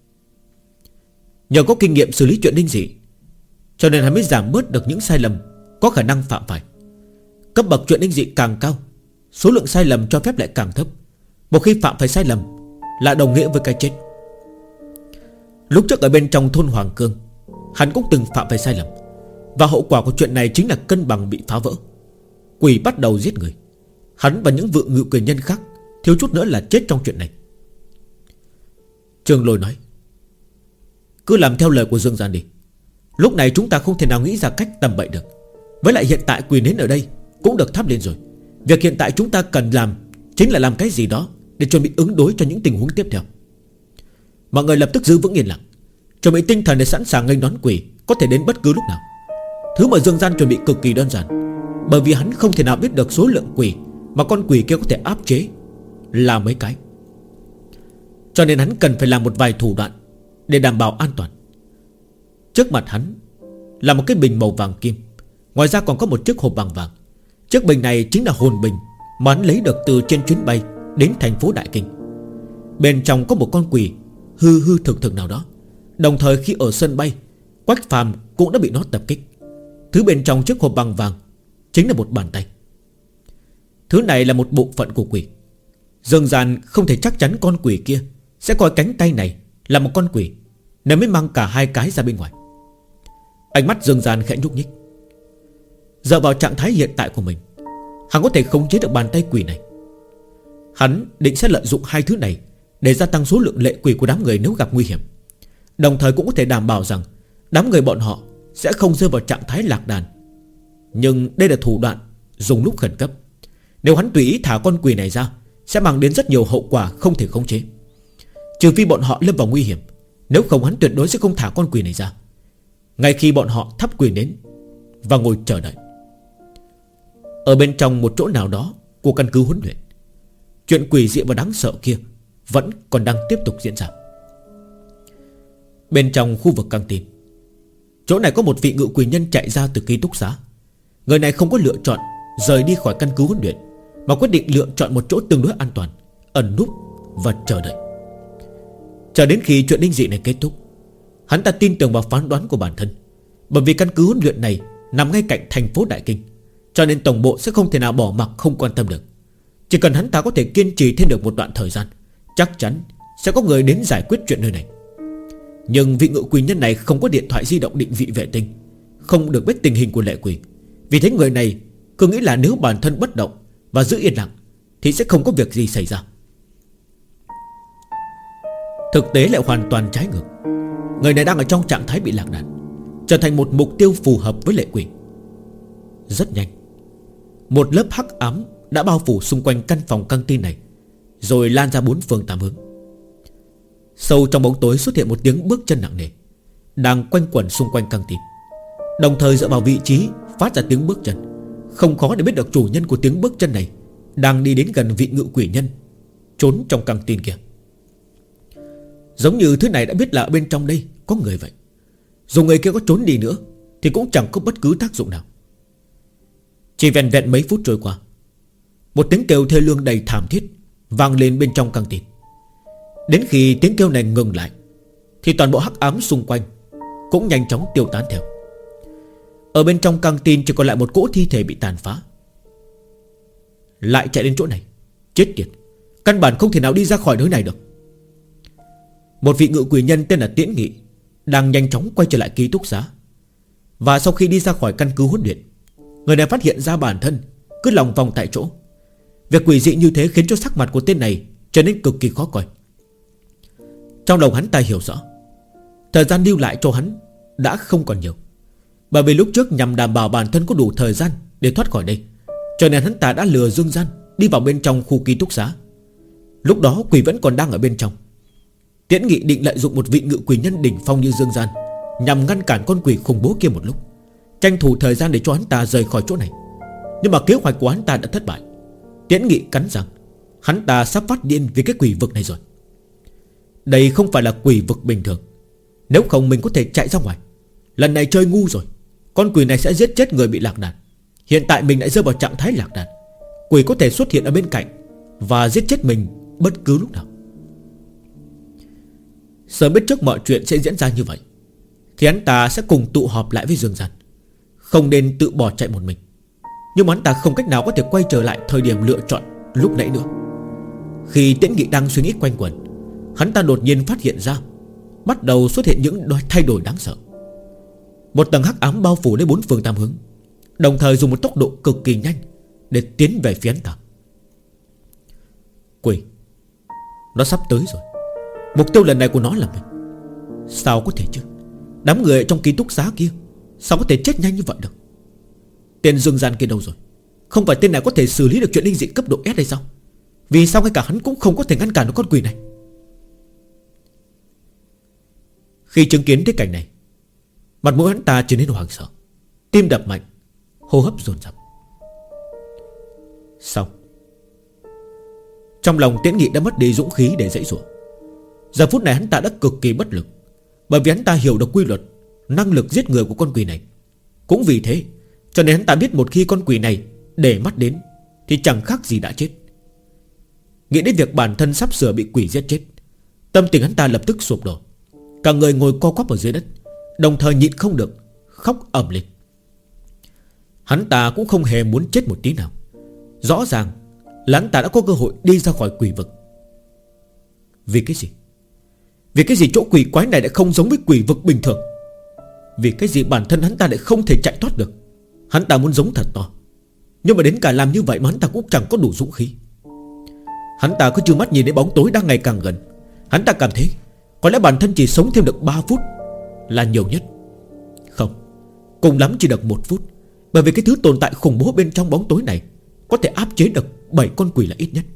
Nhờ có kinh nghiệm xử lý chuyện linh dị, cho nên hắn mới giảm bớt được những sai lầm có khả năng phạm phải. Cấp bậc chuyện linh dị càng cao, số lượng sai lầm cho phép lại càng thấp. Một khi phạm phải sai lầm là đồng nghĩa với cái chết. Lúc trước ở bên trong thôn Hoàng Cương, hắn cũng từng phạm phải sai lầm, và hậu quả của chuyện này chính là cân bằng bị phá vỡ. Quỷ bắt đầu giết người. Hắn và những vị ngự quyền nhân khác thiếu chút nữa là chết trong chuyện này. Trương Lôi nói: cứ làm theo lời của Dương Gian đi. Lúc này chúng ta không thể nào nghĩ ra cách tầm bậy được. Với lại hiện tại quỷ nến ở đây cũng được thắp lên rồi. Việc hiện tại chúng ta cần làm chính là làm cái gì đó để chuẩn bị ứng đối cho những tình huống tiếp theo. Mọi người lập tức giữ vững yên lặng, chuẩn bị tinh thần để sẵn sàng nghênh đón quỷ có thể đến bất cứ lúc nào. Thứ mà Dương Gian chuẩn bị cực kỳ đơn giản, bởi vì hắn không thể nào biết được số lượng quỷ mà con quỷ kia có thể áp chế là mấy cái. Cho nên hắn cần phải làm một vài thủ đoạn để đảm bảo an toàn. Trước mặt hắn là một cái bình màu vàng kim, ngoài ra còn có một chiếc hộp bằng vàng. Chiếc bình này chính là hồn bình mà hắn lấy được từ trên chuyến bay đến thành phố Đại Kinh. Bên trong có một con quỷ hư hư thực thực nào đó. Đồng thời khi ở sân bay, Quách Phàm cũng đã bị nó tập kích. Thứ bên trong chiếc hộp bằng vàng chính là một bàn tay. Thứ này là một bộ phận của quỷ. Dương Gian không thể chắc chắn con quỷ kia sẽ coi cánh tay này là một con quỷ, nên mới mang cả hai cái ra bên ngoài. Ánh mắt Dương Gian khẽ nhúc nhích. Dựa vào trạng thái hiện tại của mình, hắn có thể khống chế được bàn tay quỷ này. Hắn định sẽ lợi dụng hai thứ này để gia tăng số lượng lệ quỷ của đám người nếu gặp nguy hiểm. Đồng thời cũng có thể đảm bảo rằng đám người bọn họ sẽ không rơi vào trạng thái lạc đàn. Nhưng đây là thủ đoạn dùng lúc khẩn cấp. Nếu hắn tùy ý thả con quỷ này ra, sẽ mang đến rất nhiều hậu quả không thể khống chế. Trừ phi bọn họ lâm vào nguy hiểm, nếu không hắn tuyệt đối sẽ không thả con quỷ này ra. Ngay khi bọn họ thắp quỷ nến và ngồi chờ đợi, ở bên trong một chỗ nào đó của căn cứ huấn luyện, chuyện quỷ dị và đáng sợ kia vẫn còn đang tiếp tục diễn ra. Bên trong khu vực căng tin, chỗ này có một vị ngự quỷ nhân chạy ra từ ký túc xá. Người này không có lựa chọn rời đi khỏi căn cứ huấn luyện, mà quyết định lựa chọn một chỗ tương đối an toàn, ẩn núp và chờ đợi. Chờ đến khi chuyện linh dị này kết thúc, hắn ta tin tưởng vào phán đoán của bản thân. Bởi vì căn cứ huấn luyện này nằm ngay cạnh thành phố Đại Kinh, cho nên tổng bộ sẽ không thể nào bỏ mặc không quan tâm được. Chỉ cần hắn ta có thể kiên trì thêm được một đoạn thời gian, chắc chắn sẽ có người đến giải quyết chuyện nơi này. Nhưng vị ngự quỷ nhân này không có điện thoại di động định vị vệ tinh, không được biết tình hình của lệ quỷ. Vì thế người này cứ nghĩ là nếu bản thân bất động và giữ yên lặng thì sẽ không có việc gì xảy ra. Thực tế lại hoàn toàn trái ngược. Người này đang ở trong trạng thái bị lạc đàn, trở thành một mục tiêu phù hợp với lệ quỷ. Rất nhanh, một lớp hắc ám đã bao phủ xung quanh căn phòng căng tin này, rồi lan ra bốn phương tám hướng. Sâu trong bóng tối xuất hiện một tiếng bước chân nặng nề đang quanh quẩn xung quanh căng tin. Đồng thời dựa vào vị trí phát ra tiếng bước chân, không khó để biết được chủ nhân của tiếng bước chân này đang đi đến gần vị ngự quỷ nhân trốn trong căng tin kia. Giống như thứ này đã biết là ở bên trong đây có người vậy. Dù người kia có trốn đi nữa thì cũng chẳng có bất cứ tác dụng nào. Chỉ vẹn vẹn mấy phút trôi qua, một tiếng kêu thê lương đầy thảm thiết vang lên bên trong căng tin. Đến khi tiếng kêu này ngừng lại thì toàn bộ hắc ám xung quanh cũng nhanh chóng tiêu tán theo. Ở bên trong căng tin chỉ còn lại một cỗ thi thể bị tàn phá, lại chạy đến chỗ này. Chết tiệt, căn bản không thể nào đi ra khỏi nơi này được. Một vị ngự quỷ nhân tên là Tiễn Nghị đang nhanh chóng quay trở lại ký túc xá. Và sau khi đi ra khỏi căn cứ huấn luyện, người này phát hiện ra bản thân cứ lòng vòng tại chỗ. Việc quỷ dị như thế khiến cho sắc mặt của tên này trở nên cực kỳ khó coi. Trong lòng hắn ta hiểu rõ, thời gian lưu lại cho hắn đã không còn nhiều. Bởi vì lúc trước nhằm đảm bảo bản thân có đủ thời gian để thoát khỏi đây, cho nên hắn ta đã lừa Dương Gian đi vào bên trong khu ký túc xá. Lúc đó quỷ vẫn còn đang ở bên trong. Tiễn Nghị định lợi dụng một vị ngự quỷ nhân đỉnh phong như Dương Gian nhằm ngăn cản con quỷ khủng bố kia một lúc, tranh thủ thời gian để cho hắn ta rời khỏi chỗ này. Nhưng mà kế hoạch của hắn ta đã thất bại. Tiễn Nghị cắn răng, hắn ta sắp phát điên vì cái quỷ vực này rồi. Đây không phải là quỷ vực bình thường. Nếu không mình có thể chạy ra ngoài. Lần này chơi ngu rồi. Con quỷ này sẽ giết chết người bị lạc đàn. Hiện tại mình lại rơi vào trạng thái lạc đàn. Quỷ có thể xuất hiện ở bên cạnh và giết chết mình bất cứ lúc nào. Sớm biết trước mọi chuyện sẽ diễn ra như vậy thì hắn ta sẽ cùng tụ họp lại với Dương Gian, không nên tự bỏ chạy một mình. Nhưng mà hắn ta không cách nào có thể quay trở lại thời điểm lựa chọn lúc nãy nữa. Khi Tiễn Nghị đang suy nghĩ quanh quẩn, hắn ta đột nhiên phát hiện ra bắt đầu xuất hiện những thay đổi đáng sợ. Một tầng hắc ám bao phủ lấy bốn phương tám hướng, đồng thời dùng một tốc độ cực kỳ nhanh để tiến về phía hắn ta. Quỷ, nó sắp tới rồi. Mục tiêu lần này của nó là mình. Sao có thể chứ? Đám người trong ký túc xá kia sao có thể chết nhanh như vậy được? Tên Dương Gian kia đâu rồi? Không phải tên này có thể xử lý được chuyện linh dị cấp độ S hay sao? Vì sao ngay cả hắn cũng không có thể ngăn cản được con quỷ này? Khi chứng kiến thế cảnh này, mặt mũi hắn ta trở nên hoảng sợ, tim đập mạnh, hô hấp dồn dập. Xong. Trong lòng Tiễn Nghị đã mất đi dũng khí để giãy giụa. Giờ phút này hắn ta đã cực kỳ bất lực, bởi vì hắn ta hiểu được quy luật năng lực giết người của con quỷ này. Cũng vì thế cho nên hắn ta biết một khi con quỷ này để mắt đến thì chẳng khác gì đã chết. Nghĩ đến việc bản thân sắp sửa bị quỷ giết chết, tâm tình hắn ta lập tức sụp đổ. Cả người ngồi co quắp ở dưới đất, đồng thời nhịn không được khóc ầm lên. Hắn ta cũng không hề muốn chết một tí nào. Rõ ràng là hắn ta đã có cơ hội đi ra khỏi quỷ vực. Vì cái gì? Vì cái gì chỗ quỷ quái này lại không giống với quỷ vực bình thường? Vì cái gì bản thân hắn ta lại không thể chạy thoát được? Hắn ta muốn giống thật to, nhưng mà đến cả làm như vậy mà hắn ta cũng chẳng có đủ dũng khí. Hắn ta cứ trơ mắt nhìn đến bóng tối đang ngày càng gần. Hắn ta cảm thấy có lẽ bản thân chỉ sống thêm được 3 phút là nhiều nhất. Không, cùng lắm chỉ được 1 phút. Bởi vì cái thứ tồn tại khủng bố bên trong bóng tối này có thể áp chế được 7 con quỷ là ít nhất.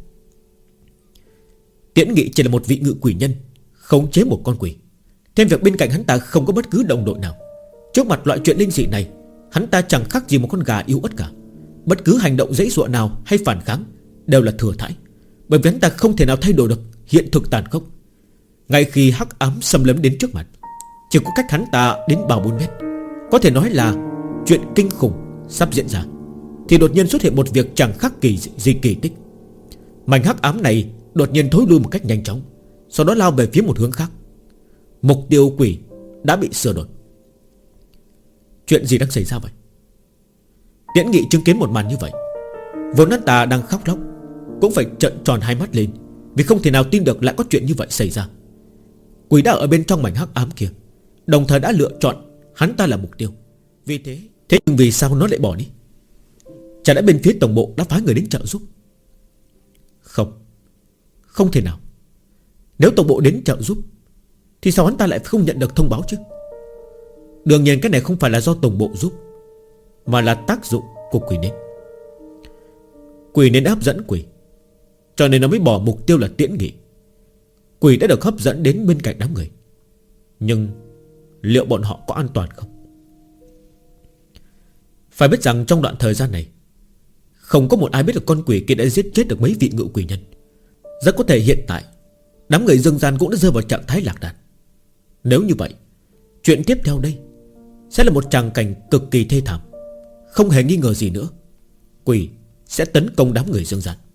Tiễn Nghị chỉ là một vị ngự quỷ nhân khống chế một con quỷ. Thêm việc bên cạnh hắn ta không có bất cứ đồng đội nào. Trước mặt loại chuyện linh dị này, hắn ta chẳng khác gì một con gà yếu ớt cả. Bất cứ hành động giãy giụa nào hay phản kháng đều là thừa thãi, bởi vì hắn ta không thể nào thay đổi được hiện thực tàn khốc. Ngay khi hắc ám xâm lấn đến trước mặt, chỉ có cách hắn ta đến 3-4 mét, có thể nói là chuyện kinh khủng sắp diễn ra, thì đột nhiên xuất hiện một việc chẳng khác gì kỳ tích. Mảnh hắc ám này đột nhiên thối lui một cách nhanh chóng, sau đó lao về phía một hướng khác. Mục tiêu quỷ đã bị sửa đổi. Chuyện gì đang xảy ra vậy? Tiễn Nghị chứng kiến một màn như vậy, vốn hắn ta đang khóc lóc cũng phải trợn tròn hai mắt lên, vì không thể nào tin được lại có chuyện như vậy xảy ra. Quỷ đã ở bên trong mảnh hắc ám kia, đồng thời đã lựa chọn hắn ta là mục tiêu. Vì thế nhưng vì sao nó lại bỏ đi? Chả lẽ bên phía tổng bộ đã phái người đến trợ giúp? Không thể nào. Nếu tổng bộ đến trợ giúp thì sao hắn ta lại không nhận được thông báo chứ? Đương nhiên cái này không phải là do tổng bộ giúp, mà là tác dụng của quỷ nến. Quỷ nến hấp dẫn quỷ, cho nên nó mới bỏ mục tiêu là Tiễn Nghị. Quỷ đã được hấp dẫn đến bên cạnh đám người, nhưng liệu bọn họ có an toàn không? Phải biết rằng trong đoạn thời gian này, không có một ai biết được con quỷ kia đã giết chết được mấy vị ngự quỷ nhân. Rất có thể hiện tại đám người Dương Gian cũng đã rơi vào trạng thái lạc đàn. Nếu như vậy, chuyện tiếp theo đây sẽ là một tràng cảnh cực kỳ thê thảm. Không hề nghi ngờ gì nữa, quỷ sẽ tấn công đám người Dương Gian.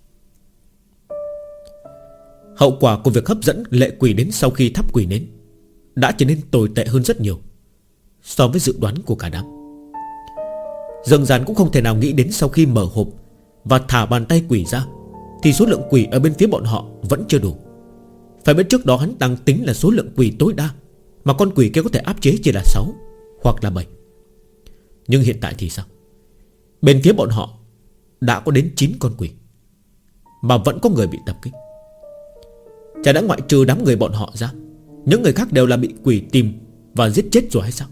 Hậu quả của việc hấp dẫn lệ quỷ đến sau khi thắp quỷ nến đã trở nên tồi tệ hơn rất nhiều so với dự đoán của cả đám. Dương Gian cũng không thể nào nghĩ đến sau khi mở hộp và thả bàn tay quỷ ra, thì số lượng quỷ ở bên phía bọn họ vẫn chưa đủ. Phải biết trước đó hắn đang tính là số lượng quỷ tối đa mà con quỷ kia có thể áp chế chỉ là 6 hoặc là 7. Nhưng hiện tại thì sao? Bên phía bọn họ đã có đến 9 con quỷ, mà vẫn có người bị tập kích. Chả đã ngoại trừ đám người bọn họ ra, những người khác đều là bị quỷ tìm và giết chết rồi hay sao?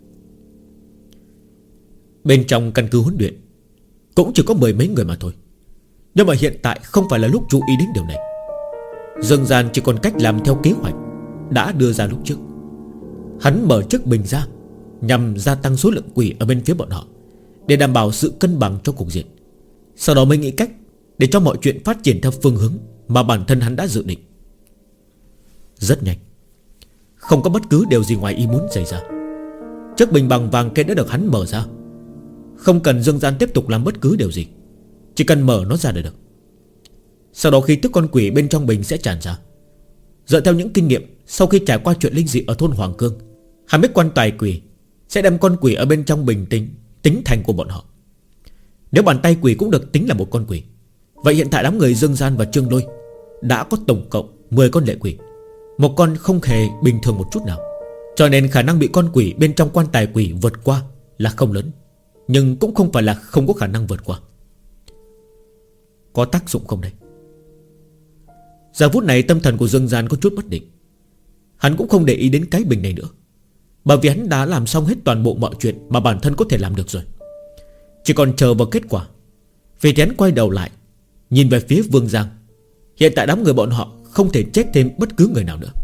Bên trong căn cứ huấn luyện cũng chỉ có 10 mấy người mà thôi. Nhưng mà hiện tại không phải là lúc chú ý đến điều này. Dương Gian chỉ còn cách làm theo kế hoạch đã đưa ra lúc trước. Hắn mở chiếc bình ra nhằm gia tăng số lượng quỷ ở bên phía bọn họ, để đảm bảo sự cân bằng trong cục diện. Sau đó mới nghĩ cách để cho mọi chuyện phát triển theo phương hướng mà bản thân hắn đã dự định. Rất nhanh, không có bất cứ điều gì ngoài ý muốn xảy ra. Chiếc bình bằng vàng kia đã được hắn mở ra. Không cần Dương Gian tiếp tục làm bất cứ điều gì, chỉ cần mở nó ra là được. Sau đó khi tức con quỷ bên trong bình sẽ tràn ra. Dựa theo những kinh nghiệm sau khi trải qua chuyện linh dị ở thôn Hoàng Cương, hắn biết quan tài quỷ sẽ đem con quỷ ở bên trong bình tính thành của bọn họ. Nếu bàn tay quỷ cũng được tính là một con quỷ, vậy hiện tại đám người Dương Gian và Trương Lôi đã có tổng cộng 10 con lệ quỷ. Một con không hề bình thường một chút nào, cho nên khả năng bị con quỷ bên trong quan tài quỷ vượt qua là không lớn, nhưng cũng không phải là không có khả năng vượt qua. Có tác dụng không đây? Giờ phút này tâm thần của Dương Gian có chút bất định. Hắn cũng không để ý đến cái bình này nữa, bởi vì hắn đã làm xong hết toàn bộ mọi chuyện mà bản thân có thể làm được rồi. Chỉ còn chờ vào kết quả. Vì thế hắn quay đầu lại nhìn về phía Vương Giang. Hiện tại đám người bọn họ không thể chết thêm bất cứ người nào nữa.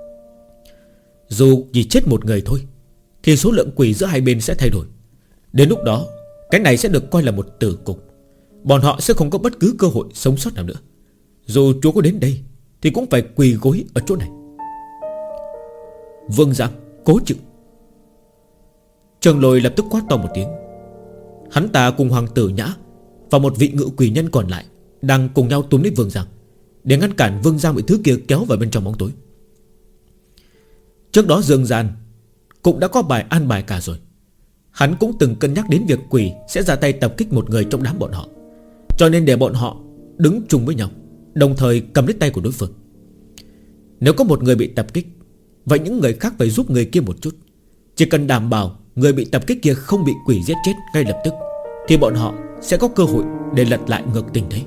Dù chỉ chết một người thôi thì số lượng quỷ giữa hai bên sẽ thay đổi. Đến lúc đó cái này sẽ được coi là một tử cục. Bọn họ sẽ không có bất cứ cơ hội sống sót nào nữa. Dù chúa có đến đây thì cũng phải quỳ gối ở chỗ này. Vương Giang, cố chịu. Trường Lôi lập tức quát to một tiếng. Hắn ta cùng Hoàng tử Nhã và một vị ngự quỷ nhân còn lại đang cùng nhau túm lấy Vương Giang, để ngăn cản Vương Giang bị thứ kia kéo vào bên trong bóng tối. Trước đó Dương Gian cũng đã có bài an bài cả rồi. Hắn cũng từng cân nhắc đến việc quỷ sẽ ra tay tập kích một người trong đám bọn họ, cho nên để bọn họ đứng chung với nhau, đồng thời cầm lấy tay của đối phương. Nếu có một người bị tập kích, vậy những người khác phải giúp người kia một chút. Chỉ cần đảm bảo người bị tập kích kia không bị quỷ giết chết ngay lập tức, thì bọn họ sẽ có cơ hội để lật lại ngược tình thế.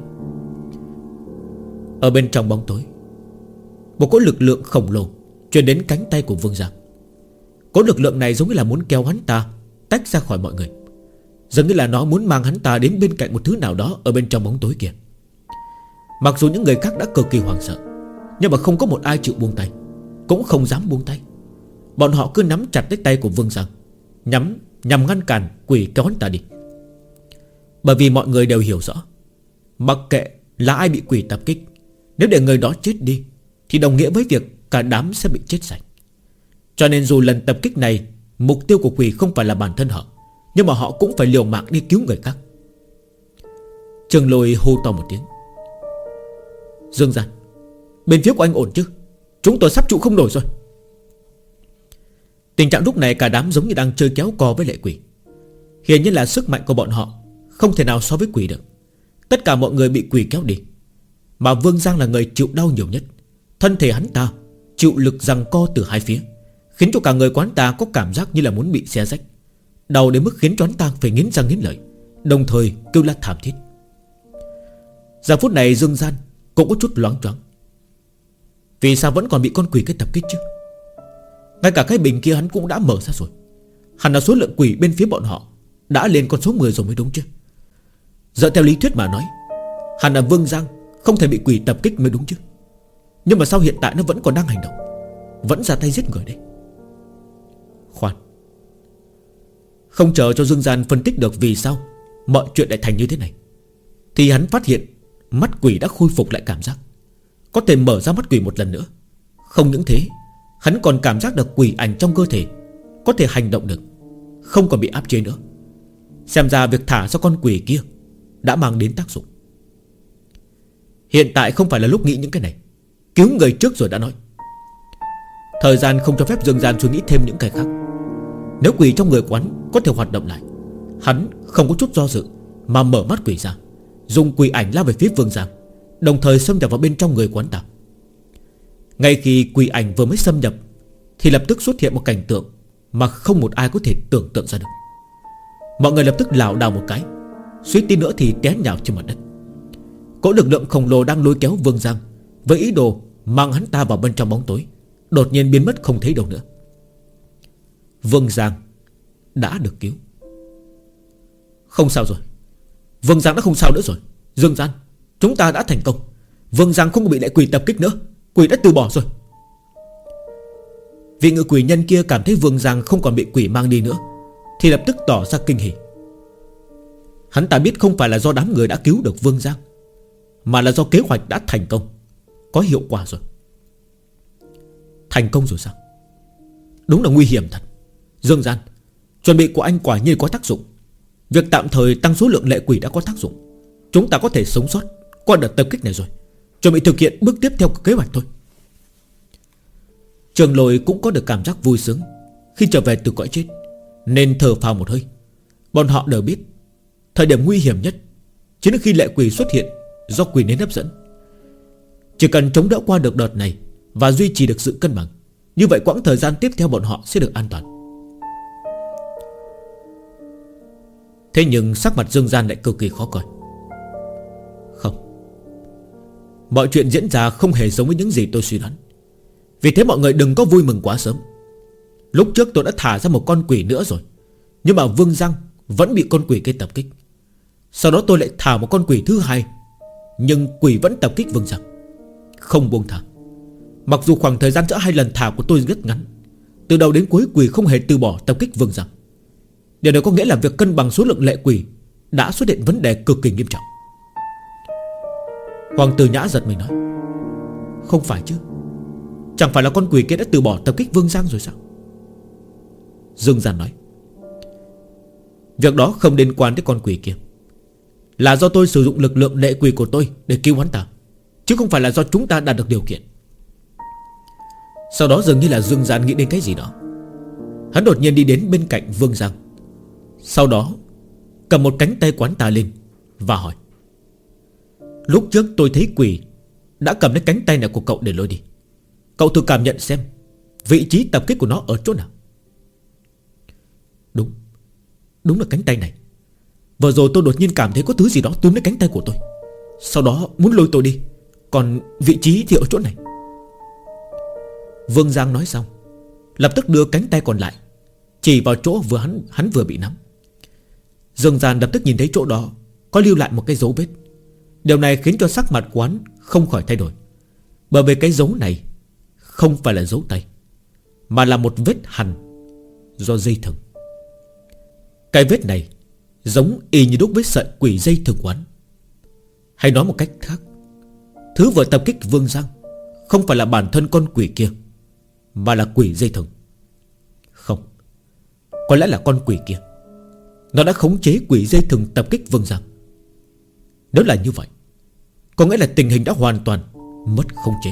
Ở bên trong bóng tối, một cỗ lực lượng khổng lồ truyền đến cánh tay của Vương Giang. Cỗ lực lượng này giống như là muốn kéo hắn ta tách ra khỏi mọi người, giống như là nó muốn mang hắn ta đến bên cạnh một thứ nào đó ở bên trong bóng tối kia. Mặc dù những người khác đã cực kỳ hoảng sợ, nhưng mà không có một ai chịu buông tay, cũng không dám buông tay. Bọn họ cứ nắm chặt lấy tay của Vương Giang, nhằm ngăn cản quỷ kéo hắn ta đi. Bởi vì mọi người đều hiểu rõ, mặc kệ là ai bị quỷ tập kích, nếu để người đó chết đi thì đồng nghĩa với việc cả đám sẽ bị chết sạch. Cho nên dù lần tập kích này mục tiêu của quỷ không phải là bản thân họ, nhưng mà họ cũng phải liều mạng đi cứu người khác. Trường Lôi hô to một tiếng. Dương Gian, bên phía của anh ổn chứ? Chúng tôi sắp trụ không nổi rồi. Tình trạng lúc này cả đám giống như đang chơi kéo co với lệ quỷ. Hiển nhiên là sức mạnh của bọn họ không thể nào so với quỷ được. Tất cả mọi người bị quỷ kéo đi, mà Vương Giang là người chịu đau nhiều nhất. Thân thể hắn ta chịu lực giằng co từ hai phía, khiến cho cả người quán ta có cảm giác như là muốn bị xé rách. Đau đến mức khiến cho hắn ta phải nghiến răng nghiến lợi, đồng thời kêu la thảm thiết. Giờ phút này Dương Gian cũng có chút loáng choáng. Vì sao vẫn còn bị con quỷ cái tập kích chứ? Ngay cả cái bình kia hắn cũng đã mở ra rồi. Hẳn là số lượng quỷ bên phía bọn họ đã lên con số 10 rồi mới đúng chứ. Dựa theo lý thuyết mà nói, hẳn là Vương Giang không thể bị quỷ tập kích mới đúng chứ. Nhưng mà sao hiện tại nó vẫn còn đang hành động, vẫn ra tay giết người đấy? Khoan, không chờ cho Dương Gian phân tích được vì sao mọi chuyện lại thành như thế này, thì hắn phát hiện mắt quỷ đã khôi phục lại cảm giác, có thể mở ra mắt quỷ một lần nữa. Không những thế, hắn còn cảm giác được quỷ ảnh trong cơ thể có thể hành động được, không còn bị áp chế nữa. Xem ra việc thả ra con quỷ kia đã mang đến tác dụng. Hiện tại không phải là lúc nghĩ những cái này, cứu người trước rồi đã nói. Thời gian không cho phép Dương Gian suy nghĩ thêm những cái khác. Nếu quỷ trong người quán có thể hoạt động lại, hắn không có chút do dự mà mở mắt quỷ ra, dùng quỷ ảnh lao về phía Vương Giang, đồng thời xâm nhập vào bên trong người của hắn ta. Ngay khi quỷ ảnh vừa mới xâm nhập thì lập tức xuất hiện một cảnh tượng mà không một ai có thể tưởng tượng ra được. Mọi người lập tức lảo đảo một cái, suýt tí nữa thì té nhào trên mặt đất. Cỗ lực lượng khổng lồ đang lôi kéo Vương Giang với ý đồ mang hắn ta vào bên trong bóng tối đột nhiên biến mất không thấy đâu nữa. Vương Giang đã được cứu. Không sao rồi, Vương Giang đã không sao nữa rồi. Dương Gian, chúng ta đã thành công. Vương Giang không bị lệ quỷ tập kích nữa. Quỷ đã từ bỏ rồi. Vị ngự quỷ nhân kia cảm thấy Vương Giang không còn bị quỷ mang đi nữa thì lập tức tỏ ra kinh hỉ. Hắn ta biết không phải là do đám người đã cứu được Vương Giang, mà là do kế hoạch đã thành công, có hiệu quả rồi. Thành công rồi sao? Đúng là nguy hiểm thật. Dương Gian, chuẩn bị của anh quả nhiên có tác dụng. Việc tạm thời tăng số lượng lệ quỷ đã có tác dụng. Chúng ta có thể sống sót qua đợt tập kích này rồi. Chuẩn bị thực hiện bước tiếp theo kế hoạch thôi. Trường Lôi cũng có được cảm giác vui sướng khi trở về từ cõi chết, nên thở phào một hơi. Bọn họ đều biết thời điểm nguy hiểm nhất chính là khi lệ quỷ xuất hiện do quỷ nến hấp dẫn. Chỉ cần chống đỡ qua được đợt này và duy trì được sự cân bằng, như vậy quãng thời gian tiếp theo bọn họ sẽ được an toàn. Thế nhưng sắc mặt Dương Gian lại cực kỳ khó coi. Không, mọi chuyện diễn ra không hề giống với những gì tôi suy đoán. Vì thế mọi người đừng có vui mừng quá sớm. Lúc trước tôi đã thả ra một con quỷ nữa rồi, nhưng mà Vương Giang vẫn bị con quỷ kia tập kích. Sau đó tôi lại thả một con quỷ thứ hai, nhưng quỷ vẫn tập kích Vương Giang, không buông thả. Mặc dù khoảng thời gian giữa hai lần thả của tôi rất ngắn, từ đầu đến cuối quỷ không hề từ bỏ tập kích Vương Giang. Điều này có nghĩa là việc cân bằng số lượng lệ quỷ đã xuất hiện vấn đề cực kỳ nghiêm trọng. Hoàng tử Nhã giật mình nói: không phải chứ, chẳng phải là con quỷ kia đã từ bỏ tập kích Vương Giang rồi sao? Dương Gian nói: việc đó không liên quan đến con quỷ kia, là do tôi sử dụng lực lượng lệ quỷ của tôi để cứu hắn ta, chứ không phải là do chúng ta đạt được điều kiện. Sau đó dường như là Dương Gian nghĩ đến cái gì đó. Hắn đột nhiên đi đến bên cạnh Vương Giang, sau đó cầm một cánh tay quán ta lên và hỏi: lúc trước tôi thấy quỷ đã cầm lấy cánh tay này của cậu để lôi đi. Cậu thử cảm nhận xem vị trí tập kích của nó ở chỗ nào. Đúng là cánh tay này. Vừa rồi tôi đột nhiên cảm thấy có thứ gì đó túm lấy cánh tay của tôi, sau đó muốn lôi tôi đi. Còn vị trí thì ở chỗ này. Vương Giang nói xong, lập tức đưa cánh tay còn lại chỉ vào chỗ hắn vừa bị nắm. Dương Gian lập tức nhìn thấy chỗ đó có lưu lại một cái dấu vết. Điều này khiến cho sắc mặt của hắn không khỏi thay đổi, bởi vì cái dấu này không phải là dấu tay, mà là một vết hằn do dây thừng. Cái vết này giống y như đúc với sợi quỷ dây thừng quán. Hay nói một cách khác, thứ vừa tập kích Vương Giang không phải là bản thân con quỷ kia, mà là quỷ dây thừng. Không, có lẽ là con quỷ kia, nó đã khống chế quỷ dây thừng tập kích Vương Giang. Nếu là như vậy, có nghĩa là tình hình đã hoàn toàn mất khống chế.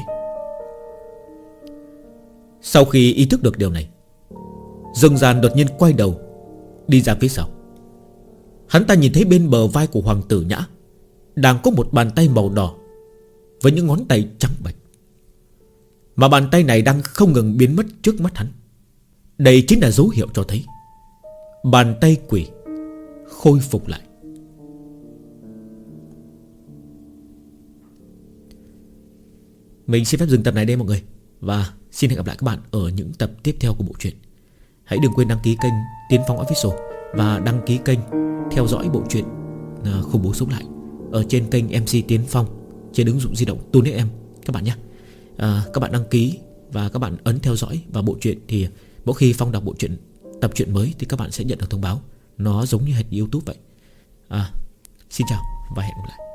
Sau khi ý thức được điều này, Dương Gian đột nhiên quay đầu đi ra phía sau. Hắn ta nhìn thấy bên bờ vai của Hoàng tử Nhã đang có một bàn tay màu đỏ với những ngón tay trắng bạch, mà bàn tay này đang không ngừng biến mất trước mắt hắn. Đây chính là dấu hiệu cho thấy bàn tay quỷ khôi phục lại. Mình xin phép dừng tập này đây mọi người, và xin hẹn gặp lại các bạn ở những tập tiếp theo của bộ truyện. Hãy đừng quên đăng ký kênh Tiến Phong Official và đăng ký kênh theo dõi bộ truyện Khủng Bố Sống Lại ở trên kênh MC Tiến Phong trên ứng dụng di động TuneIn các bạn nhé. Các bạn đăng ký và các bạn ấn theo dõi vào bộ truyện thì mỗi khi Phong đọc bộ truyện tập truyện mới thì các bạn sẽ nhận được thông báo. Nó giống như hệt YouTube vậy. Xin chào và hẹn gặp lại.